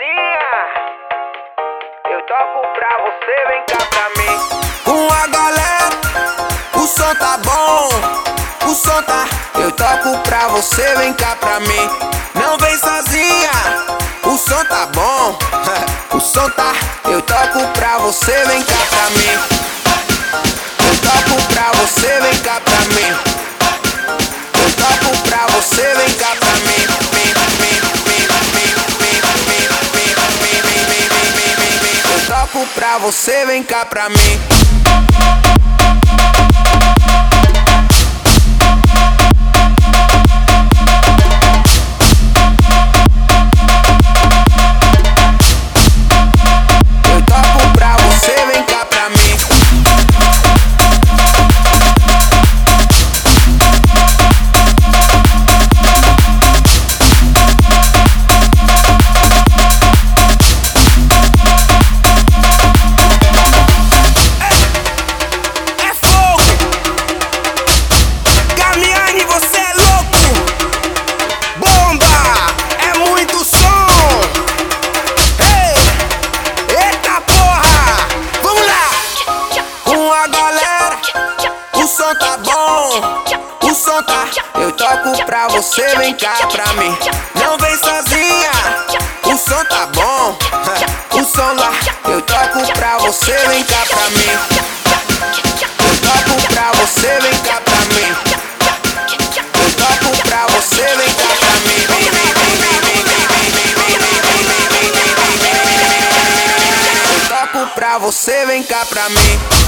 sozinha, eu toco pra você, vem cá pra mim. Com a galera, o som tá bom, o som tá. Eu toco pra você, vem cá pra mim. Não vem sozinha, o som tá bom, o som tá. Eu toco pra você, vem cá pra mim. Eu toco pra você, vem cá pra mim. Eu toco pra você, vem cá pra mim. Eu toco pra você, vem cá pra mim. O som tá bom, o som tá. Eu toco pra você, vem cá pra mim. Não vem sozinha, o som tá bom, o som lá. Eu toco pra você, vem cá pra mim. Eu toco pra você, vem cá pra mim. Eu toco pra você, vem cá pra mim. Eu toco pra você, vem cá pra mim.